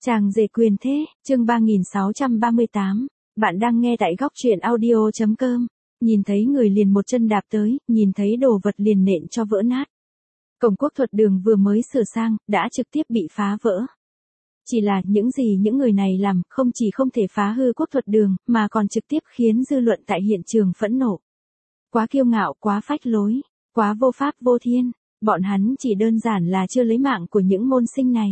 Chàng rể quyền thế, chương 3638. Bạn đang nghe tại góc truyện audio.com. Nhìn thấy người liền một chân đạp tới, nhìn thấy đồ vật liền nện cho vỡ nát. Cổng Quốc Thuật Đường vừa mới sửa sang, đã trực tiếp bị phá vỡ. Chỉ là những gì những người này làm, không chỉ không thể phá hư Quốc Thuật Đường, mà còn trực tiếp khiến dư luận tại hiện trường phẫn nộ. Quá kiêu ngạo, quá phách lối, quá vô pháp vô thiên, bọn hắn chỉ đơn giản là chưa lấy mạng của những môn sinh này.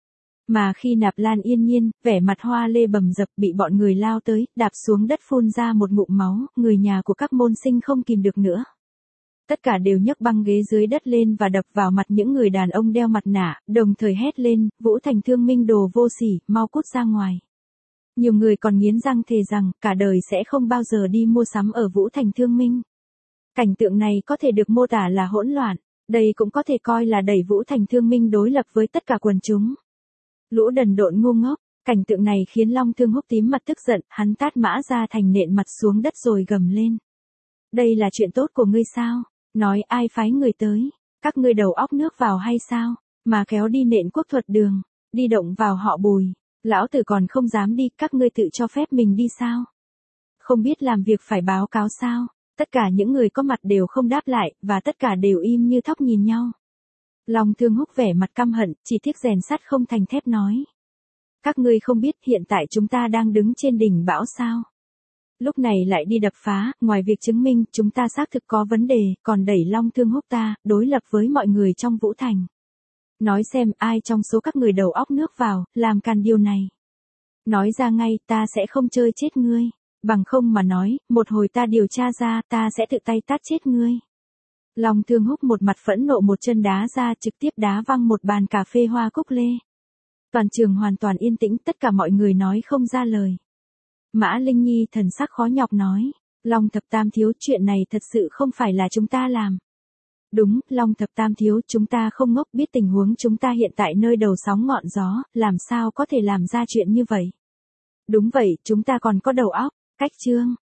Mà khi Nạp Lan Yên Nhiên, vẻ mặt hoa lê bầm dập bị bọn người lao tới, đạp xuống đất phun ra một ngụm máu, người nhà của các môn sinh không kìm được nữa. Tất cả đều nhấc băng ghế dưới đất lên và đập vào mặt những người đàn ông đeo mặt nạ, đồng thời hét lên, Vũ Thành Thương Minh đồ vô sỉ, mau cút ra ngoài. Nhiều người còn nghiến răng thề rằng, cả đời sẽ không bao giờ đi mua sắm ở Vũ Thành Thương Minh. Cảnh tượng này có thể được mô tả là hỗn loạn, đây cũng có thể coi là đẩy Vũ Thành Thương Minh đối lập với tất cả quần chúng. Lũ đần độn ngu ngốc, cảnh tượng này khiến Long Thương Húc tím mặt tức giận, hắn tát Mã Gia Thành nện mặt xuống đất rồi gầm lên. Đây là chuyện tốt của ngươi sao? Nói ai phái người tới? Các ngươi đầu óc nước vào hay sao? Mà kéo đi nện Quốc Thuật Đường, đi động vào họ Bùi. Lão tử còn không dám đi, các ngươi tự cho phép mình đi sao? Không biết làm việc phải báo cáo sao? Tất cả những người có mặt đều không đáp lại, và tất cả đều im như thóc nhìn nhau. Long Thương Húc vẻ mặt căm hận, chỉ tiếc rèn sắt không thành thép nói. Các ngươi không biết hiện tại chúng ta đang đứng trên đỉnh bão sao? Lúc này lại đi đập phá, ngoài việc chứng minh chúng ta xác thực có vấn đề, còn đẩy Long Thương Húc ta, đối lập với mọi người trong Vũ Thành. Nói xem ai trong số các người đầu óc nước vào, làm càn điều này. Nói ra ngay, ta sẽ không chơi chết ngươi. Bằng không mà nói, một hồi ta điều tra ra, ta sẽ tự tay tát chết ngươi. Long Thương Húc một mặt phẫn nộ một chân đá ra, trực tiếp đá văng một bàn cà phê hoa cúc lê. Toàn trường hoàn toàn yên tĩnh, tất cả mọi người nói không ra lời. Mã Linh Nhi thần sắc khó nhọc nói, Long Thập Tam thiếu, chuyện này thật sự không phải là chúng ta làm. Đúng, Long Thập Tam thiếu, chúng ta không ngốc, biết tình huống chúng ta hiện tại nơi đầu sóng ngọn gió, làm sao có thể làm ra chuyện như vậy. Đúng vậy, chúng ta còn có đầu óc, cách chương.